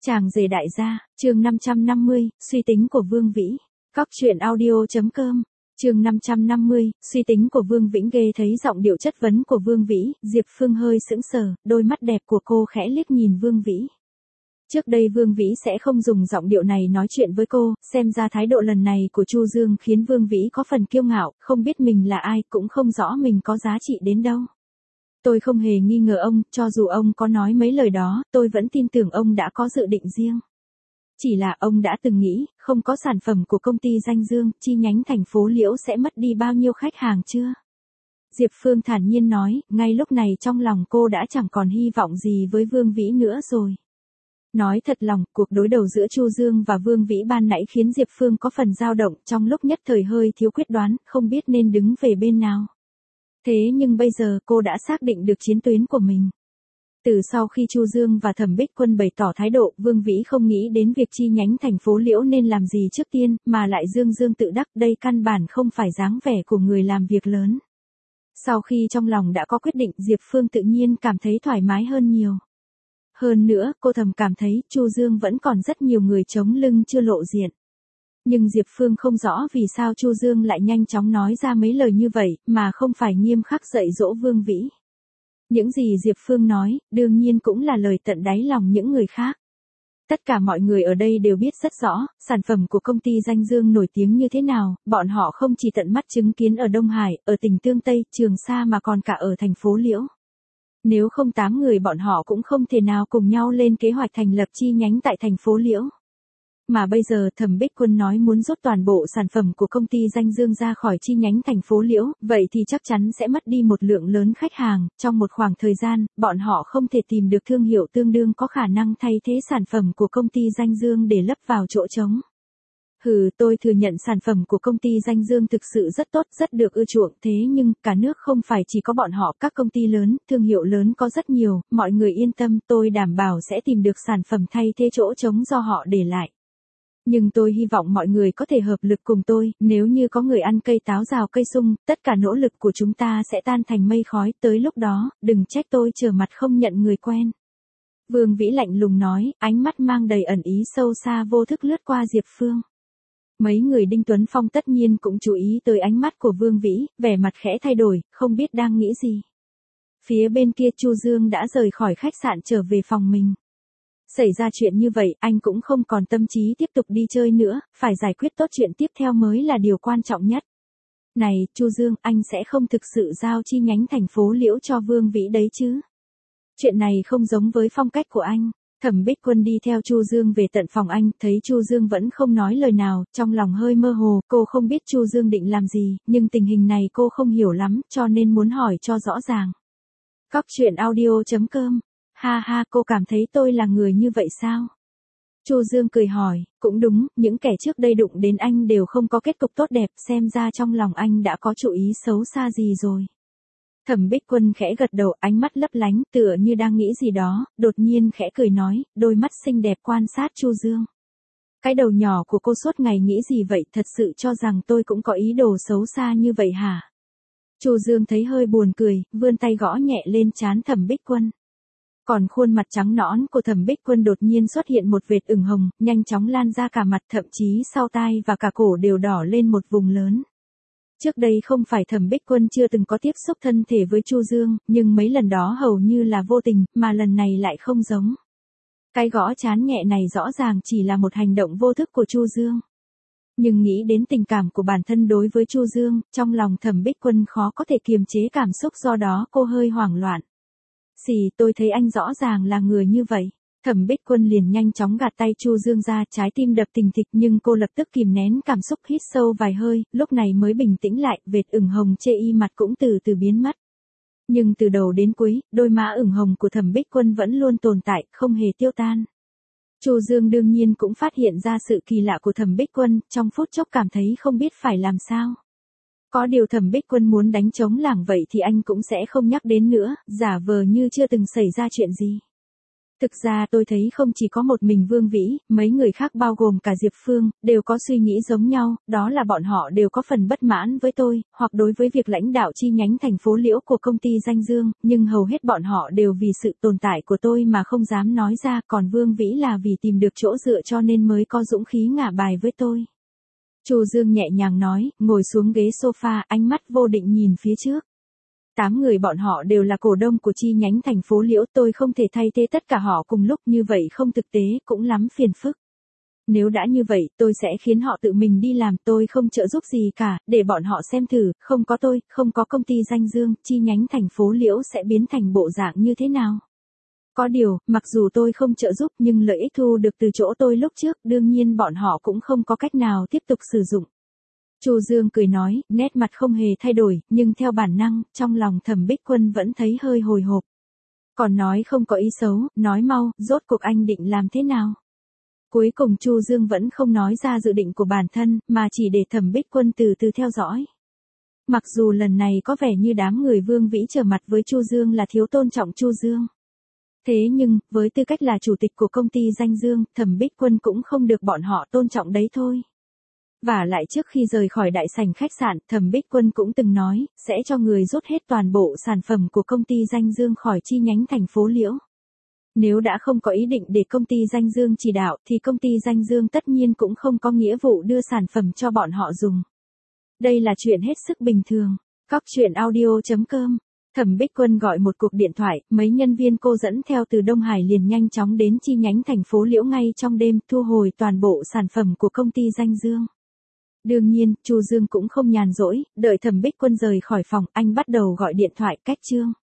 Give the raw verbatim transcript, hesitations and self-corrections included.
Chàng rể đại gia, chương năm trăm năm mươi, suy tính của Vương Vĩ. Cóc truyện audio.com. Chương năm trăm năm mươi, suy tính của Vương Vĩnh. Ghê thấy giọng điệu chất vấn của Vương Vĩ, Diệp Phương hơi sững sờ, đôi mắt đẹp của cô khẽ liếc nhìn Vương Vĩ. Trước đây Vương Vĩ sẽ không dùng giọng điệu này nói chuyện với cô, xem ra thái độ lần này của Chu Dương khiến Vương Vĩ có phần kiêu ngạo, không biết mình là ai, cũng không rõ mình có giá trị đến đâu. Tôi không hề nghi ngờ ông, cho dù ông có nói mấy lời đó, tôi vẫn tin tưởng ông đã có dự định riêng. Chỉ là ông đã từng nghĩ, không có sản phẩm của công ty Danh Dương, chi nhánh thành phố Liễu sẽ mất đi bao nhiêu khách hàng chưa? Diệp Phương thản nhiên nói, ngay lúc này trong lòng cô đã chẳng còn hy vọng gì với Vương Vĩ nữa rồi. Nói thật lòng, cuộc đối đầu giữa Chu Dương và Vương Vĩ ban nãy khiến Diệp Phương có phần dao động, trong lúc nhất thời hơi thiếu quyết đoán, không biết nên đứng về bên nào. Thế nhưng bây giờ cô đã xác định được chiến tuyến của mình. Từ sau khi Chu Dương và Thẩm Bích Quân bày tỏ thái độ, Vương Vĩ không nghĩ đến việc chi nhánh thành phố Liễu nên làm gì trước tiên, mà lại dương dương tự đắc, đây căn bản không phải dáng vẻ của người làm việc lớn. Sau khi trong lòng đã có quyết định, Diệp Phương tự nhiên cảm thấy thoải mái hơn nhiều. Hơn nữa, cô thầm cảm thấy Chu Dương vẫn còn rất nhiều người chống lưng chưa lộ diện. Nhưng Diệp Phương không rõ vì sao Chu Dương lại nhanh chóng nói ra mấy lời như vậy, mà không phải nghiêm khắc dạy dỗ Vương Vĩ. Những gì Diệp Phương nói, đương nhiên cũng là lời tận đáy lòng những người khác. Tất cả mọi người ở đây đều biết rất rõ, sản phẩm của công ty Danh Dương nổi tiếng như thế nào, bọn họ không chỉ tận mắt chứng kiến ở Đông Hải, ở tỉnh Tương Tây, Trường Sa mà còn cả ở thành phố Liễu. Nếu không tám người bọn họ cũng không thể nào cùng nhau lên kế hoạch thành lập chi nhánh tại thành phố Liễu. Mà bây giờ Thẩm Bích Quân nói muốn rút toàn bộ sản phẩm của công ty Danh Dương ra khỏi chi nhánh thành phố Liễu, vậy thì chắc chắn sẽ mất đi một lượng lớn khách hàng, trong một khoảng thời gian, bọn họ không thể tìm được thương hiệu tương đương có khả năng thay thế sản phẩm của công ty Danh Dương để lấp vào chỗ trống. Hừ, tôi thừa nhận sản phẩm của công ty Danh Dương thực sự rất tốt, rất được ưa chuộng, thế nhưng cả nước không phải chỉ có bọn họ, các công ty lớn, thương hiệu lớn có rất nhiều, mọi người yên tâm, tôi đảm bảo sẽ tìm được sản phẩm thay thế chỗ trống do họ để lại. Nhưng tôi hy vọng mọi người có thể hợp lực cùng tôi, nếu như có người ăn cây táo rào cây sung, tất cả nỗ lực của chúng ta sẽ tan thành mây khói, tới lúc đó, đừng trách tôi trở mặt không nhận người quen. Vương Vĩ lạnh lùng nói, ánh mắt mang đầy ẩn ý sâu xa vô thức lướt qua Diệp Phương. Mấy người Đinh Tuấn Phong tất nhiên cũng chú ý tới ánh mắt của Vương Vĩ, vẻ mặt khẽ thay đổi, không biết đang nghĩ gì. Phía bên kia Chu Dương đã rời khỏi khách sạn trở về phòng mình. Xảy ra chuyện như vậy, anh cũng không còn tâm trí tiếp tục đi chơi nữa, phải giải quyết tốt chuyện tiếp theo mới là điều quan trọng nhất. Này, Chu Dương, anh sẽ không thực sự giao chi nhánh thành phố Liễu cho Vương Vĩ đấy chứ? Chuyện này không giống với phong cách của anh. Thẩm Bích Quân đi theo Chu Dương về tận phòng anh, thấy Chu Dương vẫn không nói lời nào, trong lòng hơi mơ hồ, cô không biết Chu Dương định làm gì, nhưng tình hình này cô không hiểu lắm, cho nên muốn hỏi cho rõ ràng. Cóc truyện audio.com. Ha ha, cô cảm thấy tôi là người như vậy sao? Chu Dương cười hỏi, cũng đúng, những kẻ trước đây đụng đến anh đều không có kết cục tốt đẹp, xem ra trong lòng anh đã có chủ ý xấu xa gì rồi. Thẩm Bích Quân khẽ gật đầu, ánh mắt lấp lánh, tựa như đang nghĩ gì đó, đột nhiên khẽ cười nói, đôi mắt xinh đẹp quan sát Chu Dương. Cái đầu nhỏ của cô suốt ngày nghĩ gì vậy, thật sự cho rằng tôi cũng có ý đồ xấu xa như vậy hả? Chu Dương thấy hơi buồn cười, vươn tay gõ nhẹ lên trán Thẩm Bích Quân. Còn khuôn mặt trắng nõn của Thẩm Bích Quân đột nhiên xuất hiện một vệt ửng hồng, nhanh chóng lan ra cả mặt, thậm chí sau tai và cả cổ đều đỏ lên một vùng lớn. Trước đây không phải Thẩm Bích Quân chưa từng có tiếp xúc thân thể với Chu Dương, nhưng mấy lần đó hầu như là vô tình, mà lần này lại không giống. Cái gõ trán nhẹ này rõ ràng chỉ là một hành động vô thức của Chu Dương. Nhưng nghĩ đến tình cảm của bản thân đối với Chu Dương, trong lòng Thẩm Bích Quân khó có thể kiềm chế cảm xúc, do đó cô hơi hoảng loạn. Xì, tôi thấy anh rõ ràng là người như vậy. Thẩm Bích Quân liền nhanh chóng gạt tay Chu Dương ra, trái tim đập thình thịch, nhưng cô lập tức kìm nén cảm xúc, hít sâu vài hơi, lúc này mới bình tĩnh lại, vệt ửng hồng chê y mặt cũng từ từ biến mất. Nhưng từ đầu đến cuối, đôi má ửng hồng của Thẩm Bích Quân vẫn luôn tồn tại, không hề tiêu tan. Chu Dương đương nhiên cũng phát hiện ra sự kỳ lạ của Thẩm Bích Quân, trong phút chốc cảm thấy không biết phải làm sao. Có điều Thẩm Bích Quân muốn đánh trống lảng vậy thì anh cũng sẽ không nhắc đến nữa, giả vờ như chưa từng xảy ra chuyện gì. Thực ra tôi thấy không chỉ có một mình Vương Vĩ, mấy người khác bao gồm cả Diệp Phương, đều có suy nghĩ giống nhau, đó là bọn họ đều có phần bất mãn với tôi, hoặc đối với việc lãnh đạo chi nhánh thành phố Liễu của công ty Danh Dương, nhưng hầu hết bọn họ đều vì sự tồn tại của tôi mà không dám nói ra, còn Vương Vĩ là vì tìm được chỗ dựa cho nên mới có dũng khí ngả bài với tôi. Chu Dương nhẹ nhàng nói, ngồi xuống ghế sofa, ánh mắt vô định nhìn phía trước. Tám người bọn họ đều là cổ đông của chi nhánh thành phố Liễu, tôi không thể thay thế tất cả họ cùng lúc, như vậy không thực tế, cũng lắm phiền phức. Nếu đã như vậy, tôi sẽ khiến họ tự mình đi làm, tôi không trợ giúp gì cả, để bọn họ xem thử, không có tôi, không có công ty Danh Dương, chi nhánh thành phố Liễu sẽ biến thành bộ dạng như thế nào. Có điều, mặc dù tôi không trợ giúp nhưng lợi ích thu được từ chỗ tôi lúc trước, đương nhiên bọn họ cũng không có cách nào tiếp tục sử dụng. Chu Dương cười nói, nét mặt không hề thay đổi, nhưng theo bản năng, trong lòng Thẩm Bích Quân vẫn thấy hơi hồi hộp. Còn nói không có ý xấu, nói mau, rốt cuộc anh định làm thế nào? Cuối cùng Chu Dương vẫn không nói ra dự định của bản thân, mà chỉ để Thẩm Bích Quân từ từ theo dõi. Mặc dù lần này có vẻ như đám người Vương Vĩ trở mặt với Chu Dương là thiếu tôn trọng Chu Dương. Thế nhưng, với tư cách là chủ tịch của công ty Danh Dương, Thẩm Bích Quân cũng không được bọn họ tôn trọng đấy thôi. Và lại trước khi rời khỏi đại sảnh khách sạn, Thẩm Bích Quân cũng từng nói, sẽ cho người rút hết toàn bộ sản phẩm của công ty Danh Dương khỏi chi nhánh thành phố Liễu. Nếu đã không có ý định để công ty Danh Dương chỉ đạo, thì công ty Danh Dương tất nhiên cũng không có nghĩa vụ đưa sản phẩm cho bọn họ dùng. Đây là chuyện hết sức bình thường. Cóc truyện audio chấm com. Thẩm Bích Quân gọi một cuộc điện thoại, mấy nhân viên cô dẫn theo từ Đông Hải liền nhanh chóng đến chi nhánh thành phố Liễu ngay trong đêm, thu hồi toàn bộ sản phẩm của công ty Danh Dương. Đương nhiên, Chu Dương cũng không nhàn rỗi, đợi Thẩm Bích Quân rời khỏi phòng, anh bắt đầu gọi điện thoại cách Trương.